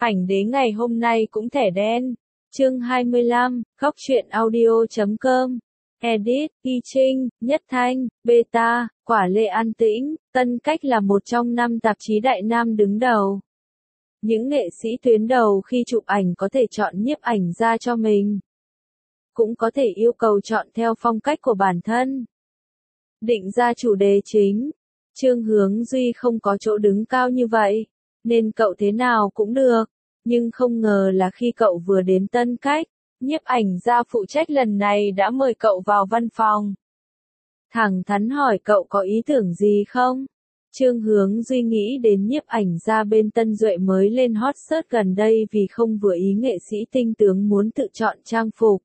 Ảnh đế ngày hôm nay cũng thẻ đen. Chương 25, Góc truyện audio.com. Edit, Y Trinh, Nhất Thanh, Beta, Quả Lê An Tĩnh, Tân Cách là một trong 5 tạp chí đại nam đứng đầu. Những nghệ sĩ tuyến đầu khi chụp ảnh có thể chọn nhiếp ảnh gia cho mình. Cũng có thể yêu cầu chọn theo phong cách của bản thân. Định ra chủ đề chính. Trương Hướng Duy không có chỗ đứng cao như vậy, nên cậu thế nào cũng được. Nhưng không ngờ là khi cậu vừa đến Tân Cách, nhiếp ảnh gia phụ trách lần này đã mời cậu vào văn phòng. Thẳng thắn hỏi cậu có ý tưởng gì không? Trương Hướng Duy nghĩ đến nhiếp ảnh gia bên Tân Duệ mới lên hot search gần đây vì không vừa ý nghệ sĩ tinh tướng muốn tự chọn trang phục.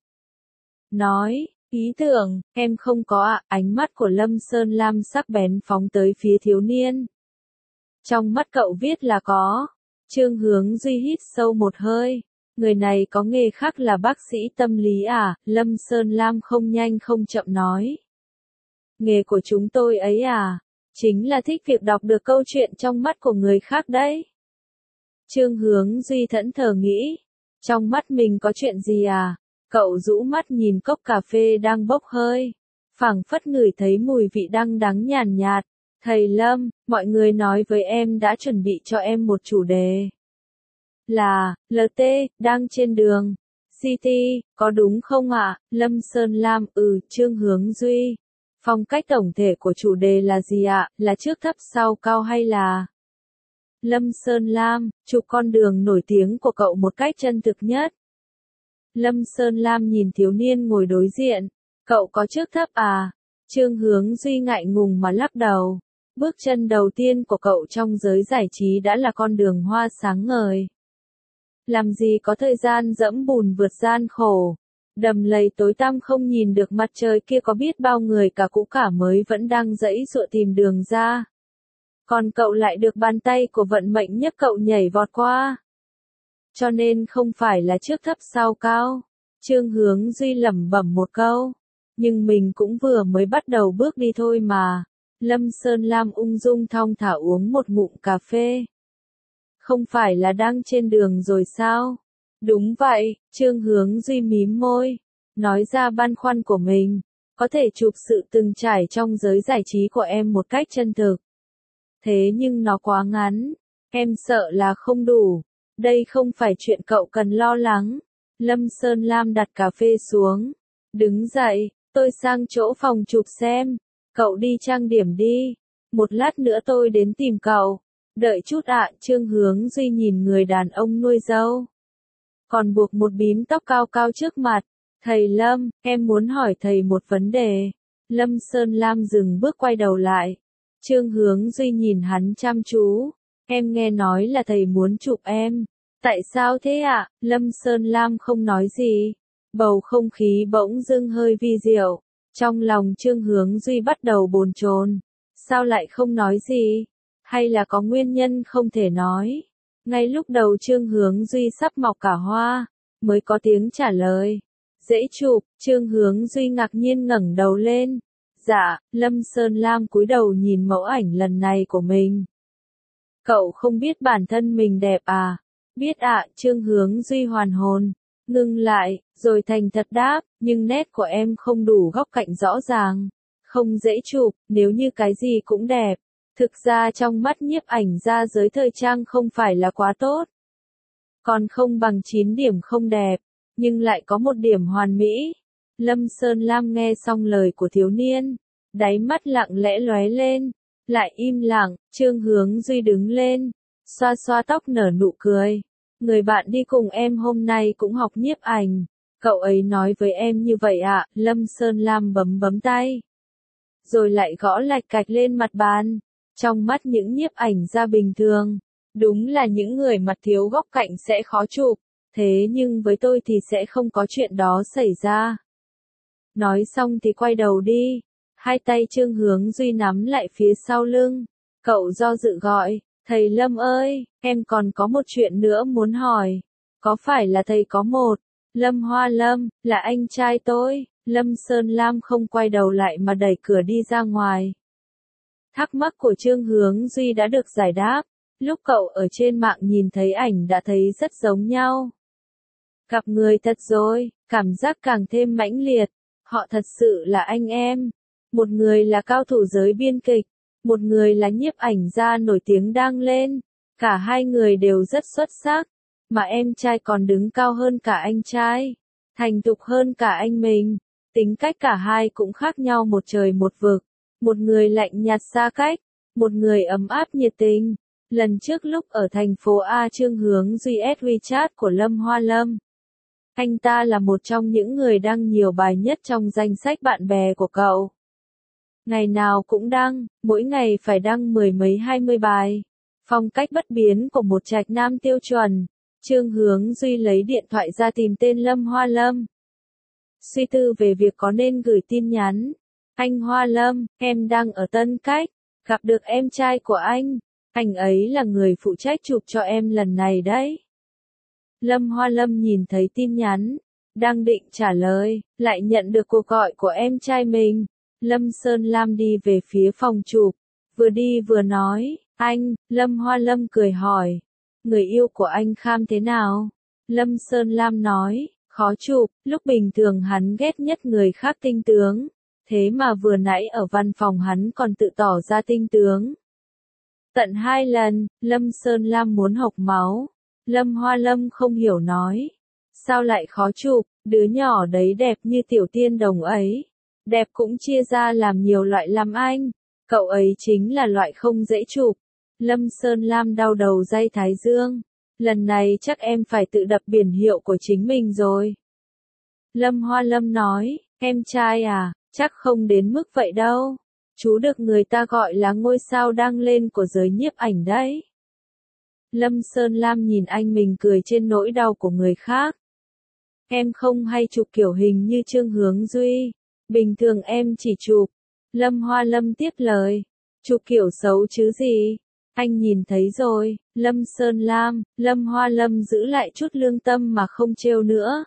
Nói, ý tưởng, em không có ạ, ánh mắt của Lâm Sơn Lam sắc bén phóng tới phía thiếu niên. Trong mắt cậu viết là có. Trương Hướng Duy hít sâu một hơi. Người này có nghề khác là bác sĩ tâm lý à? Lâm Sơn Lam không nhanh không chậm nói. Nghề của chúng tôi ấy à? Chính là thích việc đọc được câu chuyện trong mắt của người khác đấy. Trương Hướng Duy thẫn thờ nghĩ. Trong mắt mình có chuyện gì à? Cậu rũ mắt nhìn cốc cà phê đang bốc hơi. Phảng phất ngửi thấy mùi vị đắng đắng nhàn nhạt. Thầy Lâm, mọi người nói với em đã chuẩn bị cho em một chủ đề. Là, LT, đang trên đường. City, có đúng không ạ? Lâm Sơn Lam, Trương Hướng Duy. Phong cách tổng thể của chủ đề là gì ạ? Là trước thấp sau cao hay là... Lâm Sơn Lam, chụp con đường nổi tiếng của cậu một cách chân thực nhất. Lâm Sơn Lam nhìn thiếu niên ngồi đối diện. Cậu có trước thấp à? Trương Hướng Duy ngại ngùng mà lắc đầu. Bước chân đầu tiên của cậu trong giới giải trí đã là con đường hoa sáng ngời. Làm gì có thời gian dẫm bùn vượt gian khổ. Đầm lầy tối tăm không nhìn được mặt trời kia có biết bao người cả cũ cả mới vẫn đang giãy giụa tìm đường ra. Còn cậu lại được bàn tay của vận mệnh nhấc cậu nhảy vọt qua. Cho nên không phải là trước thấp sau cao. Trương Hướng Duy lẩm bẩm một câu. Nhưng mình cũng vừa mới bắt đầu bước đi thôi mà. Lâm Sơn Lam ung dung thong thả uống một ngụm cà phê. Không phải là đang trên đường rồi sao? Đúng vậy, Trương Hướng Duy mím môi. Nói ra băn khoăn của mình. Có thể chụp sự từng trải trong giới giải trí của em một cách chân thực. Thế nhưng nó quá ngắn. Em sợ là không đủ. Đây không phải chuyện cậu cần lo lắng. Lâm Sơn Lam đặt cà phê xuống. Đứng dậy, tôi sang chỗ phòng chụp xem. Cậu đi trang điểm đi. Một lát nữa tôi đến tìm cậu. Đợi chút ạ. Trương Hướng Duy nhìn người đàn ông nuôi dâu. Còn buộc một bím tóc cao cao trước mặt. Thầy Lâm, em muốn hỏi thầy một vấn đề. Lâm Sơn Lam dừng bước quay đầu lại. Trương Hướng Duy nhìn hắn chăm chú. Em nghe nói là thầy muốn chụp em. Tại sao thế ạ? Lâm Sơn Lam không nói gì. Bầu không khí bỗng dưng hơi vi diệu. Trong lòng Trương Hướng Duy bắt đầu bồn chồn. Sao lại không nói gì? Hay là có nguyên nhân không thể nói? Ngay lúc đầu Trương Hướng Duy sắp mọc cả hoa, mới có tiếng trả lời. Dễ chụp, Trương Hướng Duy ngạc nhiên ngẩng đầu lên. Dạ, Lâm Sơn Lam cúi đầu nhìn mẫu ảnh lần này của mình. Cậu không biết bản thân mình đẹp à? Biết ạ, Trương Hướng Duy hoàn hồn. Ngưng lại, rồi thành thật đáp, nhưng nét của em không đủ góc cạnh rõ ràng. Không dễ chụp, nếu như cái gì cũng đẹp. Thực ra trong mắt nhiếp ảnh gia giới thời trang không phải là quá tốt. Còn không bằng 9 điểm không đẹp, nhưng lại có một điểm hoàn mỹ. Lâm Sơn Lam nghe xong lời của thiếu niên, đáy mắt lặng lẽ lóe lên, lại im lặng. Trương Hướng Duy đứng lên, xoa xoa tóc nở nụ cười. Người bạn đi cùng em hôm nay cũng học nhiếp ảnh. Cậu ấy nói với em như vậy ạ. Lâm Sơn Lam bấm bấm tay. Rồi lại gõ lạch cạch lên mặt bàn. Trong mắt những nhiếp ảnh gia bình thường, đúng là những người mặt thiếu góc cạnh sẽ khó chụp. Thế nhưng với tôi thì sẽ không có chuyện đó xảy ra. Nói xong thì quay đầu đi. Hai tay Trương Hướng Duy nắm lại phía sau lưng. Cậu do dự gọi. Thầy Lâm ơi, em còn có một chuyện nữa muốn hỏi. Có phải là thầy có một? Lâm Hoa Lâm, là anh trai tôi. Lâm Sơn Lam không quay đầu lại mà đẩy cửa đi ra ngoài. Thắc mắc của Trương Hướng Duy đã được giải đáp. Lúc cậu ở trên mạng nhìn thấy ảnh đã thấy rất giống nhau. Gặp người thật rồi, cảm giác càng thêm mãnh liệt. Họ thật sự là anh em. Một người là cao thủ giới biên kịch, một người là nhiếp ảnh gia nổi tiếng đang lên. Cả hai người đều rất xuất sắc, mà em trai còn đứng cao hơn cả anh trai, thành thục hơn cả anh mình. Tính cách cả hai cũng khác nhau một trời một vực. Một người lạnh nhạt xa cách, một người ấm áp nhiệt tình. Lần trước lúc ở thành phố A, Trương Hướng Duy add WeChat của Lâm Hoa Lâm. Anh ta là một trong những người đăng nhiều bài nhất trong danh sách bạn bè của cậu. Ngày nào cũng đăng, mỗi ngày phải đăng mười mấy 20 bài. Phong cách bất biến của một trạch nam tiêu chuẩn. Trương Hướng Duy lấy điện thoại ra tìm tên Lâm Hoa Lâm. Suy tư về việc có nên gửi tin nhắn. Anh Hoa Lâm, em đang ở Tân Cách, gặp được em trai của anh. Anh ấy là người phụ trách chụp cho em lần này đấy. Lâm Hoa Lâm nhìn thấy tin nhắn, đang định trả lời, lại nhận được cuộc gọi của em trai mình. Lâm Sơn Lam đi về phía phòng chụp, vừa đi vừa nói, anh. Lâm Hoa Lâm cười hỏi, người yêu của anh Kham thế nào? Lâm Sơn Lam nói, khó chụp, lúc bình thường hắn ghét nhất người khác tinh tướng, thế mà vừa nãy ở văn phòng hắn còn tự tỏ ra tinh tướng. Tận 2 lần, Lâm Sơn Lam muốn hộc máu. Lâm Hoa Lâm không hiểu nói, sao lại khó chụp, đứa nhỏ đấy đẹp như tiểu tiên đồng ấy. Đẹp cũng chia ra làm nhiều loại lắm anh, cậu ấy chính là loại không dễ chụp. Lâm Sơn Lam đau đầu day thái dương, lần này chắc em phải tự đập biển hiệu của chính mình rồi. Lâm Hoa Lâm nói, em trai à, chắc không đến mức vậy đâu. Chú được người ta gọi là ngôi sao đang lên của giới nhiếp ảnh đấy. Lâm Sơn Lam nhìn anh mình cười trên nỗi đau của người khác. Em không hay chụp kiểu hình như Trương Hướng Duy. Bình thường em chỉ chụp. Lâm Hoa Lâm tiếp lời. Chụp kiểu xấu chứ gì. Anh nhìn thấy rồi. Lâm Sơn Lam, Lâm Hoa Lâm giữ lại chút lương tâm mà không trêu nữa.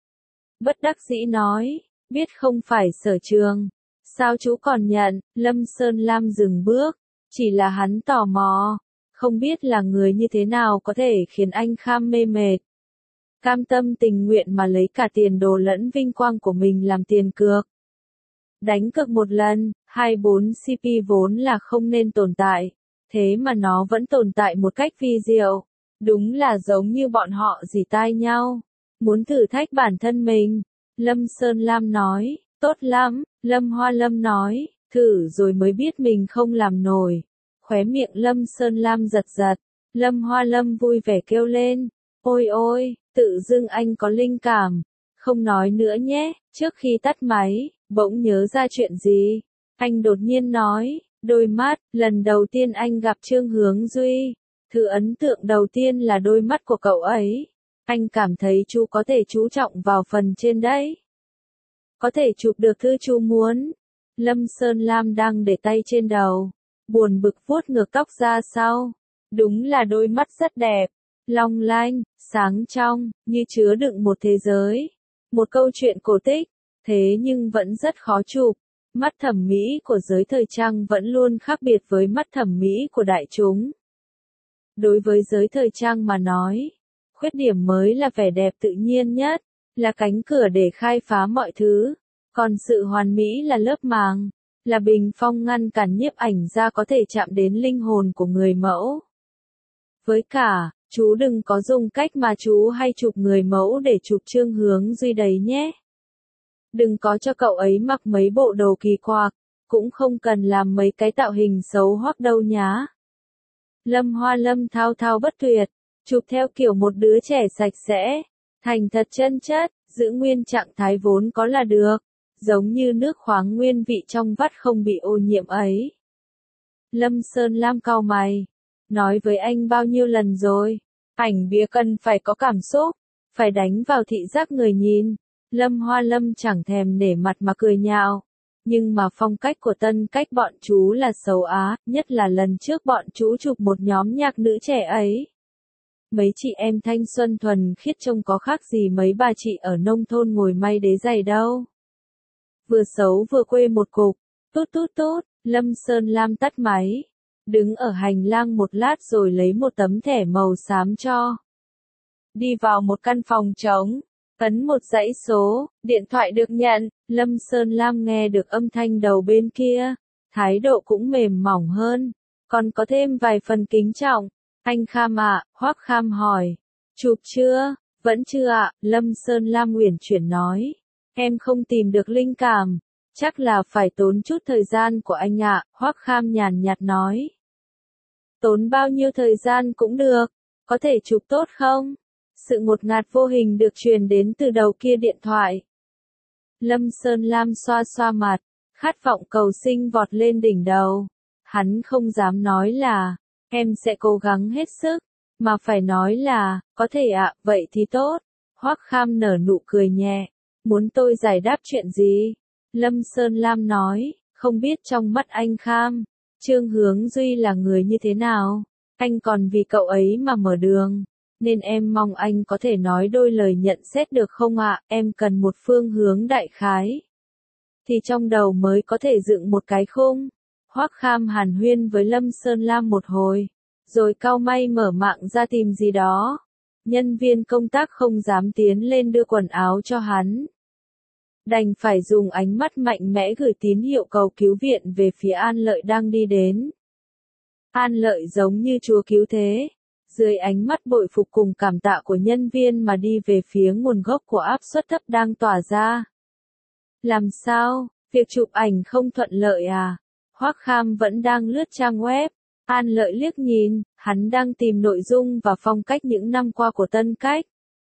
Bất đắc dĩ nói. Biết không phải sở trường. Sao chú còn nhận? Lâm Sơn Lam dừng bước. Chỉ là hắn tò mò. Không biết là người như thế nào có thể khiến anh Kham mê mệt. Cam tâm tình nguyện mà lấy cả tiền đồ lẫn vinh quang của mình làm tiền cược. Đánh cược một lần, 24 CP vốn là không nên tồn tại. Thế mà nó vẫn tồn tại một cách vi diệu. Đúng là giống như bọn họ rỉ tai nhau. Muốn thử thách bản thân mình. Lâm Sơn Lam nói, tốt lắm. Lâm Hoa Lâm nói, thử rồi mới biết mình không làm nổi. Khóe miệng Lâm Sơn Lam giật giật. Lâm Hoa Lâm vui vẻ kêu lên. Ôi ôi, tự dưng anh có linh cảm. Không nói nữa nhé. Trước khi tắt máy, bỗng nhớ ra chuyện gì. Anh đột nhiên nói, đôi mắt. Lần đầu tiên anh gặp Trương Hướng Duy, thứ ấn tượng đầu tiên là đôi mắt của cậu ấy. Anh cảm thấy chú có thể chú trọng vào phần trên đấy. Có thể chụp được thứ chú muốn. Lâm Sơn Lam đang để tay trên đầu, buồn bực vuốt ngược tóc ra sau. Đúng là đôi mắt rất đẹp, long lanh, sáng trong, như chứa đựng một thế giới, một câu chuyện cổ tích, thế nhưng vẫn rất khó chụp. Mắt thẩm mỹ của giới thời trang vẫn luôn khác biệt với mắt thẩm mỹ của đại chúng. Đối với giới thời trang mà nói, khuyết điểm mới là vẻ đẹp tự nhiên nhất, là cánh cửa để khai phá mọi thứ, còn sự hoàn mỹ là lớp màng, là bình phong ngăn cản nhiếp ảnh gia có thể chạm đến linh hồn của người mẫu. Với cả, chú đừng có dùng cách mà chú hay chụp người mẫu để chụp Trương Hướng Duy đấy nhé. Đừng có cho cậu ấy mặc mấy bộ đồ kỳ quặc, cũng không cần làm mấy cái tạo hình xấu hoắc đâu nhá. Lâm Hoa Lâm thao thao bất tuyệt, chụp theo kiểu một đứa trẻ sạch sẽ, thành thật chân chất, giữ nguyên trạng thái vốn có là được, giống như nước khoáng nguyên vị trong vắt không bị ô nhiễm ấy. Lâm Sơn Lam cau mày, nói với anh bao nhiêu lần rồi, ảnh bìa cần phải có cảm xúc, phải đánh vào thị giác người nhìn. Lâm Hoa Lâm chẳng thèm nể mặt mà cười nhạo. Nhưng mà phong cách của Tân Cách bọn chú là xấu á, nhất là lần trước bọn chú chụp một nhóm nhạc nữ trẻ ấy. Mấy chị em thanh xuân thuần khiết trông có khác gì mấy bà chị ở nông thôn ngồi may đế giày đâu. Vừa xấu vừa quê một cục, tút tút tút. Lâm Sơn Lam tắt máy. đứng ở hành lang một lát rồi lấy một tấm thẻ màu xám cho. Đi vào một căn phòng trống, ấn một dãy số, điện thoại được nhận, Lâm Sơn Lam nghe được âm thanh đầu bên kia, thái độ cũng mềm mỏng hơn, còn có thêm vài phần kính trọng. Anh Kham ạ, Hoắc Kham hỏi. Chụp chưa? Vẫn chưa ạ, Lâm Sơn Lam uyển chuyển nói. Em không tìm được linh cảm, chắc là phải tốn chút thời gian của anh ạ, Hoắc Kham nhàn nhạt nói. Tốn bao nhiêu thời gian cũng được, có thể chụp tốt không? Sự ngột ngạt vô hình được truyền đến từ đầu kia điện thoại. Lâm Sơn Lam xoa xoa mặt, khát vọng cầu sinh vọt lên đỉnh đầu. Hắn không dám nói là, em sẽ cố gắng hết sức, mà phải nói là, có thể ạ, vậy thì tốt. Hoắc Kham nở nụ cười nhẹ, muốn tôi giải đáp chuyện gì? Lâm Sơn Lam nói, không biết trong mắt anh Kham, Trương Hướng Duy là người như thế nào? Anh còn vì cậu ấy mà mở đường, nên em mong anh có thể nói đôi lời nhận xét được không ạ? Em cần một phương hướng đại khái, thì trong đầu mới có thể dựng một cái khung. Hoắc Kham hàn huyên với Lâm Sơn Lam một hồi, rồi cau mày mở mạng ra tìm gì đó. Nhân viên công tác không dám tiến lên đưa quần áo cho hắn, đành phải dùng ánh mắt mạnh mẽ gửi tín hiệu cầu cứu viện về phía An Lợi đang đi đến. An Lợi giống như chúa cứu thế, dưới ánh mắt bội phục cùng cảm tạ của nhân viên mà đi về phía nguồn gốc của áp suất thấp đang tỏa ra. Làm sao, việc chụp ảnh không thuận lợi à? Hoắc Kham vẫn đang lướt trang web. An Lợi liếc nhìn, hắn đang tìm nội dung và phong cách những năm qua của Tân Cách.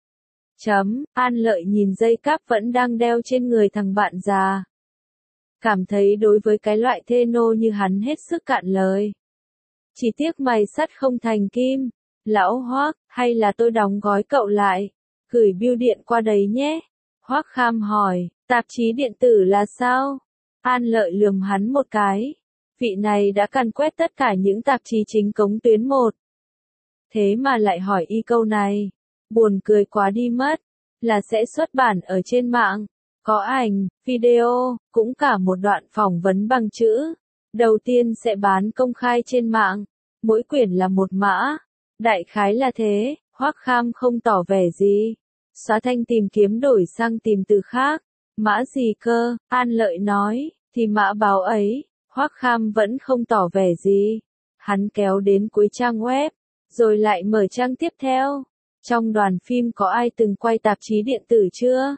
An Lợi nhìn dây cáp vẫn đang đeo trên người thằng bạn già. Cảm thấy đối với cái loại thê nô như hắn hết sức cạn lời. Chỉ tiếc mày sắt không thành kim. Lão Hoắc, hay là tôi đóng gói cậu lại, gửi bưu điện qua đấy nhé. Hoắc Kham hỏi, tạp chí điện tử là sao? An Lợi lườm hắn một cái. Vị này đã càn quét tất cả những tạp chí chính cống tuyến 1. Thế mà lại hỏi y câu này. Buồn cười quá đi mất. Là sẽ xuất bản ở trên mạng. Có ảnh, video, cũng cả một đoạn phỏng vấn bằng chữ. Đầu tiên sẽ bán công khai trên mạng. Mỗi quyển là một mã. Đại khái là thế. Hoắc Kham không tỏ vẻ gì. Xóa thanh tìm kiếm đổi sang tìm từ khác. Mã gì cơ? An Lợi nói. Thì mã báo ấy. Hoắc Kham vẫn không tỏ vẻ gì. Hắn kéo đến cuối trang web, rồi lại mở trang tiếp theo. Trong đoàn phim có ai từng quay tạp chí điện tử chưa?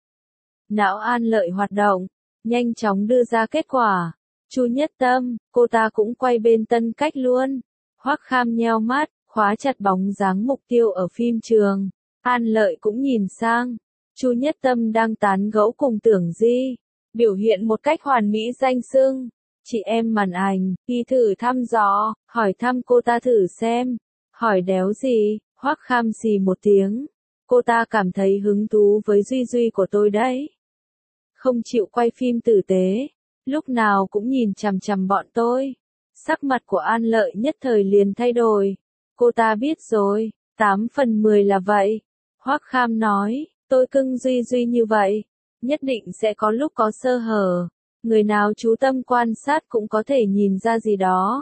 Não An Lợi hoạt động, nhanh chóng đưa ra kết quả. Chu Nhất Tâm, cô ta cũng quay bên Tân Cách luôn. Hoắc Kham nheo mắt, khóa chặt bóng dáng mục tiêu ở phim trường. An Lợi cũng nhìn sang. Chu Nhất Tâm đang tán gẫu cùng Tưởng Di, biểu hiện một cách hoàn mỹ danh xưng. Chị em màn ảnh, đi thử thăm dò, hỏi thăm cô ta thử xem. Hỏi đéo gì, Hoắc Kham xì một tiếng. Cô ta cảm thấy hứng thú với Duy của tôi đấy. Không chịu quay phim tử tế, lúc nào cũng nhìn chằm chằm bọn tôi. Sắc mặt của An Lợi nhất thời liền thay đổi. Cô ta biết rồi, 8 phần 10 là vậy. Hoắc Kham nói, tôi cưng Duy như vậy, nhất định sẽ có lúc có sơ hở. Người nào chú tâm quan sát cũng có thể nhìn ra gì đó.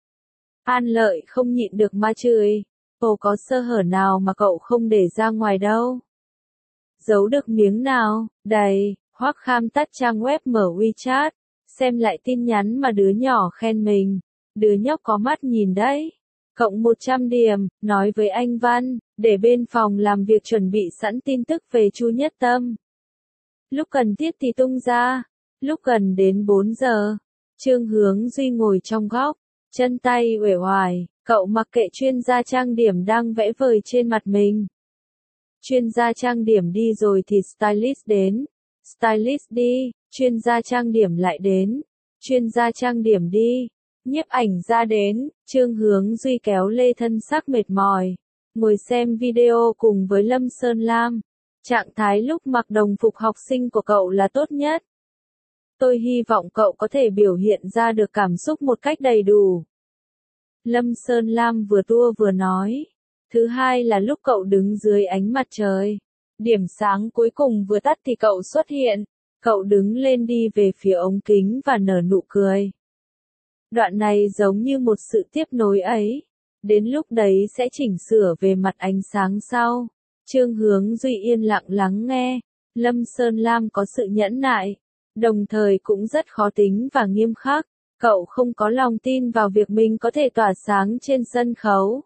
An Lợi không nhịn được mà chửi. Ồ, có sơ hở nào mà cậu không để ra ngoài đâu? Giấu được miếng nào? Đây, Hoắc Kham tắt trang web mở WeChat, xem lại tin nhắn mà đứa nhỏ khen mình. Đứa nhóc có mắt nhìn đấy. Cộng 100 điểm, nói với anh Văn, để bên phòng làm việc chuẩn bị sẵn tin tức về Chu Nhất Tâm. Lúc cần thiết thì tung ra. Lúc gần đến 4 giờ, Trương Hướng Duy ngồi trong góc, chân tay uể oải, cậu mặc kệ chuyên gia trang điểm đang vẽ vời trên mặt mình. Chuyên gia trang điểm đi rồi thì stylist đến. Stylist đi, chuyên gia trang điểm lại đến. Chuyên gia trang điểm đi, nhiếp ảnh ra đến. Trương Hướng Duy kéo lê thân xác mệt mỏi, ngồi xem video cùng với Lâm Sơn Lam. Trạng thái lúc mặc đồng phục học sinh của cậu là tốt nhất. Tôi hy vọng cậu có thể biểu hiện ra được cảm xúc một cách đầy đủ. Lâm Sơn Lam vừa tua vừa nói. Thứ hai là lúc cậu đứng dưới ánh mặt trời. Điểm sáng cuối cùng vừa tắt thì cậu xuất hiện. Cậu đứng lên đi về phía ống kính và nở nụ cười. Đoạn này giống như một sự tiếp nối ấy. Đến lúc đấy sẽ chỉnh sửa về mặt ánh sáng sau. Trương Hướng Duy yên lặng lắng nghe. Lâm Sơn Lam có sự nhẫn nại, đồng thời cũng rất khó tính và nghiêm khắc. Cậu không có lòng tin vào việc mình có thể tỏa sáng trên sân khấu.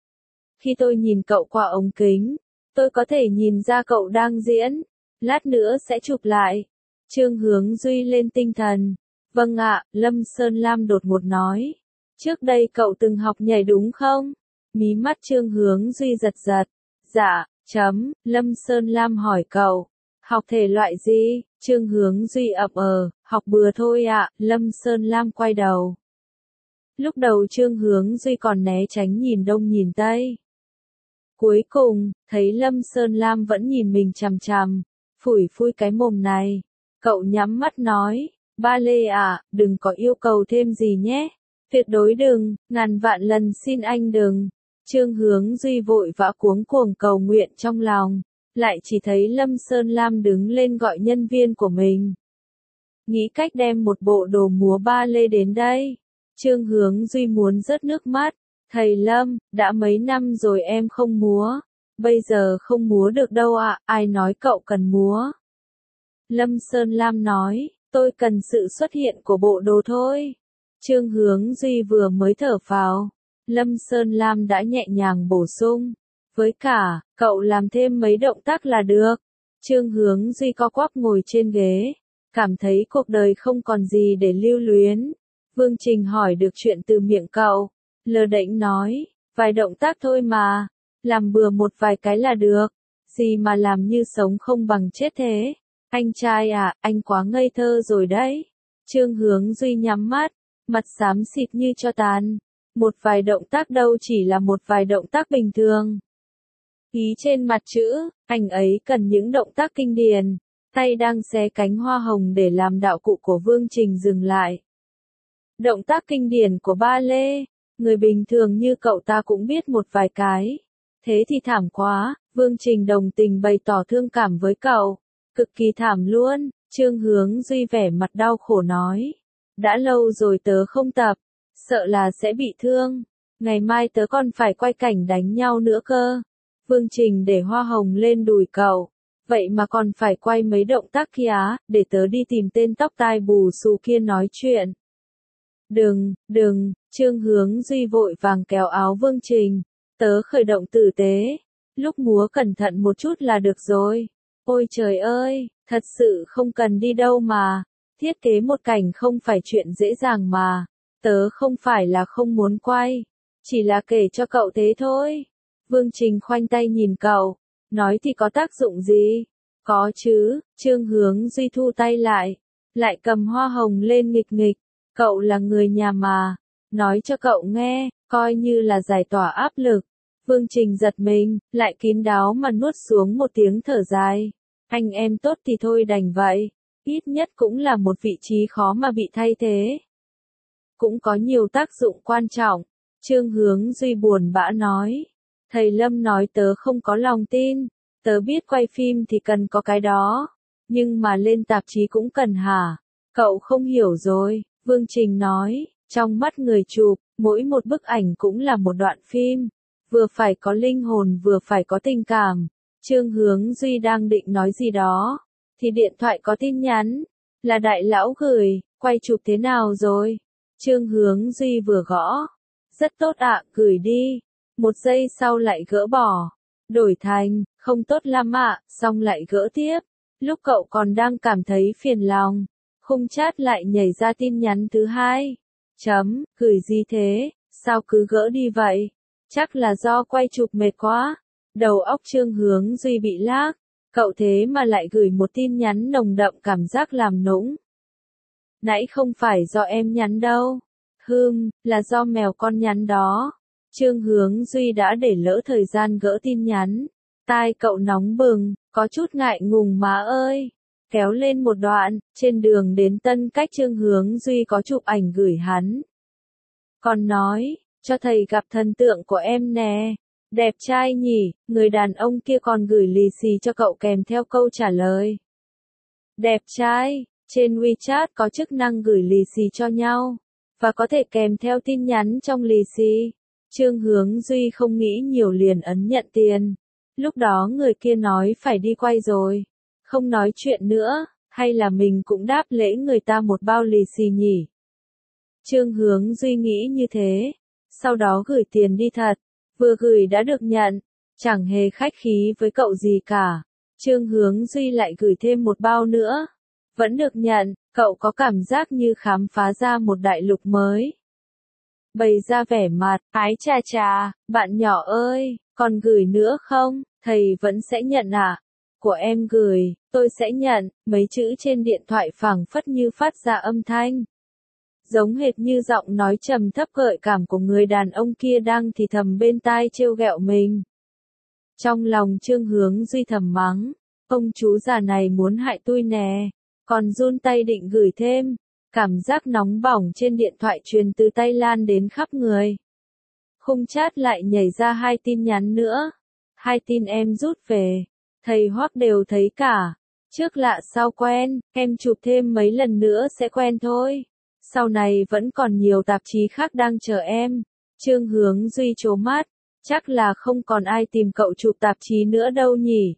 Khi tôi nhìn cậu qua ống kính, tôi có thể nhìn ra cậu đang diễn. Lát nữa sẽ chụp lại. Trương Hướng Duy lên tinh thần. Vâng ạ, Lâm Sơn Lam đột ngột nói. Trước đây cậu từng học nhảy đúng không? Mí mắt Trương Hướng Duy giật giật. Dạ, Lâm Sơn Lam hỏi cậu. Học thể loại gì? Trương Hướng Duy ậm học bừa thôi ạ. Lâm Sơn Lam quay đầu. Lúc đầu Trương Hướng Duy còn né tránh nhìn đông nhìn tây. Cuối cùng, thấy Lâm Sơn Lam vẫn nhìn mình chằm chằm, phủi phui cái mồm này. Cậu nhắm mắt nói, ba lê à, đừng có yêu cầu thêm gì nhé. Tuyệt đối đừng, ngàn vạn lần xin anh đừng. Trương Hướng Duy vội vã cuống cuồng cầu nguyện trong lòng, lại chỉ thấy Lâm Sơn Lam đứng lên gọi nhân viên của mình. Nghĩ cách đem một bộ đồ múa ba lê đến đây. Trương Hướng Duy muốn rớt nước mắt. Thầy Lâm, đã mấy năm rồi em không múa. Bây giờ không múa được đâu ạ, ai nói cậu cần múa. Lâm Sơn Lam nói, tôi cần sự xuất hiện của bộ đồ thôi. Trương Hướng Duy vừa mới thở phào. Lâm Sơn Lam đã nhẹ nhàng bổ sung. Với cả, cậu làm thêm mấy động tác là được. Trương Hướng Duy co quắp ngồi trên ghế. Cảm thấy cuộc đời không còn gì để lưu luyến. Vương Trình hỏi được chuyện từ miệng cậu. Lơ đễnh nói, vài động tác thôi mà. Làm bừa một vài cái là được. Gì mà làm như sống không bằng chết thế. Anh trai à, anh quá ngây thơ rồi đấy. Trương Hướng Duy nhắm mắt, mặt xám xịt như tro tàn. Một vài động tác đâu chỉ là một vài động tác bình thường. Ký trên mặt chữ, anh ấy cần những động tác kinh điển. Tay đang xé cánh hoa hồng để làm đạo cụ của Vương Trình dừng lại. Động tác kinh điển của ba lê, người bình thường như cậu ta cũng biết một vài cái. Thế thì thảm quá, Vương Trình đồng tình bày tỏ thương cảm với cậu. Cực kỳ thảm luôn, Trương Hướng Duy vẻ mặt đau khổ nói. Đã lâu rồi tớ không tập, sợ là sẽ bị thương. Ngày mai tớ còn phải quay cảnh đánh nhau nữa cơ. Vương Trình để hoa hồng lên đùi cậu. Vậy mà còn phải quay mấy động tác kia, để tớ đi tìm tên tóc tai bù xù kia nói chuyện. Đừng, Trương Hướng Duy vội vàng kéo áo Vương Trình. Tớ khởi động tử tế. Lúc múa cẩn thận một chút là được rồi. Ôi trời ơi, thật sự không cần đi đâu mà. Thiết kế một cảnh không phải chuyện dễ dàng mà. Tớ không phải là không muốn quay. Chỉ là kể cho cậu thế thôi. Vương Trình khoanh tay nhìn cậu. Nói thì có tác dụng gì? Có chứ, Trương Hướng Duy thu tay lại. Lại cầm hoa hồng lên nghịch nghịch. Cậu là người nhà mà. Nói cho cậu nghe, coi như là giải tỏa áp lực. Vương Trình giật mình, lại kín đáo mà nuốt xuống một tiếng thở dài. Anh em tốt thì thôi đành vậy. Ít nhất cũng là một vị trí khó mà bị thay thế. Cũng có nhiều tác dụng quan trọng. Trương Hướng Duy buồn bã nói. Thầy Lâm nói tớ không có lòng tin. Tớ biết quay phim thì cần có cái đó. Nhưng mà lên tạp chí cũng cần hả? Cậu không hiểu rồi, Vương Trình nói. Trong mắt người chụp, mỗi một bức ảnh cũng là một đoạn phim. Vừa phải có linh hồn vừa phải có tình cảm. Trương Hướng Duy đang định nói gì đó. Thì điện thoại có tin nhắn. Là đại lão gửi, quay chụp thế nào rồi? Trương Hướng Duy vừa gõ. Rất tốt ạ, gửi đi. Một giây sau lại gỡ bỏ. Đổi thành, không tốt lắm ạ, xong lại gỡ tiếp. Lúc cậu còn đang cảm thấy phiền lòng. Khung chat lại nhảy ra tin nhắn thứ hai. Gửi gì thế? Sao cứ gỡ đi vậy? Chắc là do quay chụp mệt quá. Đầu óc Trương Hướng Duy bị lag. Cậu thế mà lại gửi một tin nhắn nồng đậm cảm giác làm nũng. Nãy không phải do em nhắn đâu. Là do mèo con nhắn đó. Trương Hướng Duy đã để lỡ thời gian gỡ tin nhắn. Tai cậu nóng bừng, có chút ngại ngùng má ơi. Kéo lên một đoạn, trên đường đến Tân Cách Trương Hướng Duy có chụp ảnh gửi hắn. Còn nói, cho thầy gặp thần tượng của em nè. Đẹp trai nhỉ, người đàn ông kia còn gửi lì xì cho cậu kèm theo câu trả lời. Đẹp trai, trên WeChat có chức năng gửi lì xì cho nhau. và có thể kèm theo tin nhắn trong lì xì. Trương Hướng Duy không nghĩ nhiều liền ấn nhận tiền. Lúc đó người kia nói phải đi quay rồi, không nói chuyện nữa, hay là mình cũng đáp lễ người ta một bao lì xì nhỉ? Trương Hướng Duy nghĩ như thế, sau đó gửi tiền đi thật, vừa gửi đã được nhận, chẳng hề khách khí với cậu gì cả. Trương Hướng Duy lại gửi thêm một bao nữa, vẫn được nhận, cậu có cảm giác như khám phá ra một đại lục mới. Bày ra vẻ mặt, ái chà chà, bạn nhỏ ơi, còn gửi nữa không, thầy vẫn sẽ nhận à? Của em gửi, tôi sẽ nhận, mấy chữ trên điện thoại phảng phất như phát ra âm thanh. Giống hệt như giọng nói trầm thấp gợi cảm của người đàn ông kia đang thì thầm bên tai trêu ghẹo mình. Trong lòng Trương Hướng Duy thầm mắng, ông chú già này muốn hại tôi nè, còn run tay định gửi thêm. Cảm giác nóng bỏng trên điện thoại truyền từ tay lan đến khắp người. Khung chat lại nhảy ra 2 tin nhắn nữa. 2 tin em rút về. Thầy Hoắc đều thấy cả. Trước lạ sau quen, em chụp thêm mấy lần nữa sẽ quen thôi. Sau này vẫn còn nhiều tạp chí khác đang chờ em. Trương Hướng Duy trố mắt. Chắc là không còn ai tìm cậu chụp tạp chí nữa đâu nhỉ.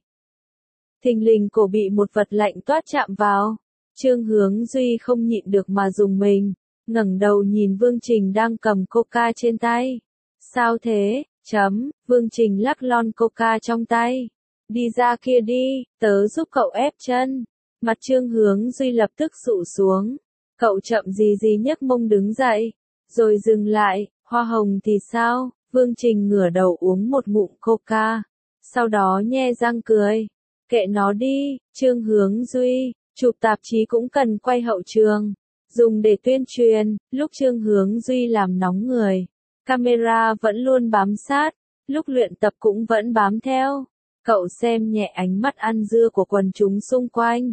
Thình lình cổ bị một vật lạnh toát chạm vào. Trương Hướng Duy không nhịn được mà rùng mình, ngẩng đầu nhìn Vương Trình đang cầm coca trên tay. Sao thế? Vương Trình lắc lon coca trong tay. Đi ra kia đi, tớ giúp cậu ép chân. Mặt Trương Hướng Duy lập tức sụ xuống. Cậu chậm gì gì nhấc mông đứng dậy, rồi dừng lại, hoa hồng thì sao? Vương Trình ngửa đầu uống một ngụm coca, sau đó nhe răng cười. Kệ nó đi, Trương Hướng Duy. Chụp tạp chí cũng cần quay hậu trường, dùng để tuyên truyền. Lúc Trương Hướng Duy làm nóng người, camera vẫn luôn bám sát, lúc luyện tập cũng vẫn bám theo. Cậu xem nhẹ ánh mắt ăn dưa của quần chúng xung quanh.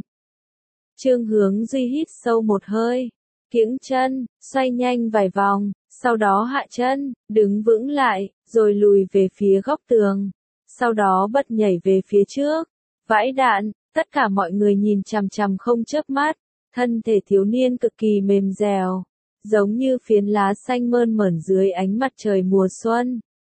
Trương Hướng Duy hít sâu một hơi, kiễng chân, xoay nhanh vài vòng, sau đó hạ chân, đứng vững lại, rồi lùi về phía góc tường, sau đó bật nhảy về phía trước. Vãi đạn. Tất cả mọi người nhìn chằm chằm không chớp mắt, thân thể thiếu niên cực kỳ mềm dẻo, giống như phiến lá xanh mơn mởn dưới ánh mặt trời mùa xuân.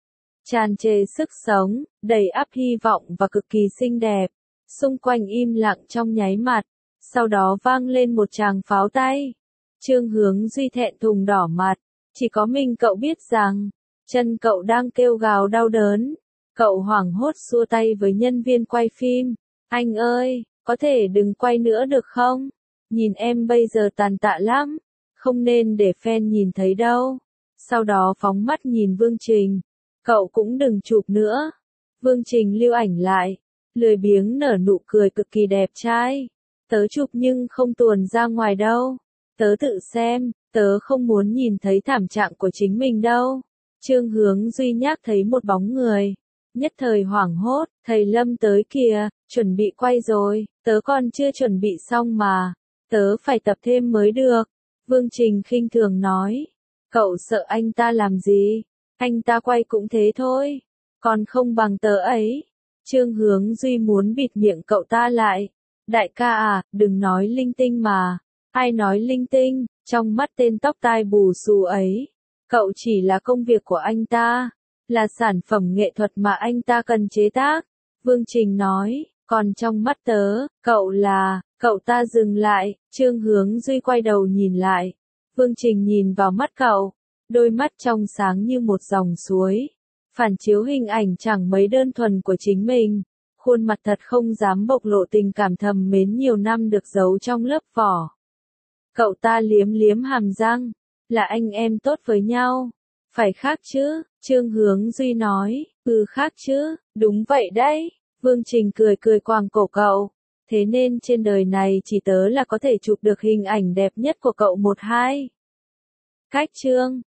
Tràn trề sức sống, đầy ắp hy vọng và cực kỳ xinh đẹp. Xung quanh im lặng trong nháy mắt, sau đó vang lên một tràng pháo tay. Trương Hướng Duy thẹn thùng đỏ mặt, chỉ có mình cậu biết rằng, chân cậu đang kêu gào đau đớn. Cậu hoảng hốt xua tay với nhân viên quay phim. Anh ơi, có thể đừng quay nữa được không? Nhìn em bây giờ tàn tạ lắm, không nên để fan nhìn thấy đâu. Sau đó phóng mắt nhìn Vương Trình. Cậu cũng đừng chụp nữa. Vương Trình lưu ảnh lại, lười biếng nở nụ cười cực kỳ đẹp trai. Tớ chụp nhưng không tuồn ra ngoài đâu. Tớ tự xem, tớ không muốn nhìn thấy thảm trạng của chính mình đâu. Trương Hướng Duy nhác thấy một bóng người. Nhất thời hoảng hốt, thầy Lâm tới kìa, chuẩn bị quay rồi, tớ còn chưa chuẩn bị xong mà, tớ phải tập thêm mới được. Vương Trình khinh thường nói, cậu sợ anh ta làm gì, anh ta quay cũng thế thôi, còn không bằng tớ ấy. Trương Hướng Duy muốn bịt miệng cậu ta lại, đại ca à, đừng nói linh tinh mà, ai nói linh tinh, trong mắt tên tóc tai bù xù ấy, cậu chỉ là công việc của anh ta. Là sản phẩm nghệ thuật mà anh ta cần chế tác. Vương Trình nói, còn trong mắt tớ, cậu ta dừng lại. Trương Hướng Duy quay đầu nhìn lại. Vương Trình nhìn vào mắt cậu, đôi mắt trong sáng như một dòng suối, phản chiếu hình ảnh chẳng mấy đơn thuần của chính mình. Khuôn mặt thật không dám bộc lộ tình cảm thầm mến nhiều năm được giấu trong lớp vỏ. Cậu ta liếm liếm hàm răng, là anh em tốt với nhau. Phải khác chứ, Trương Hướng Duy nói, khác chứ, đúng vậy đấy. Vương Trình cười cười quàng cổ cậu, thế nên trên đời này chỉ tớ là có thể chụp được hình ảnh đẹp nhất của cậu 1-2. Cách chương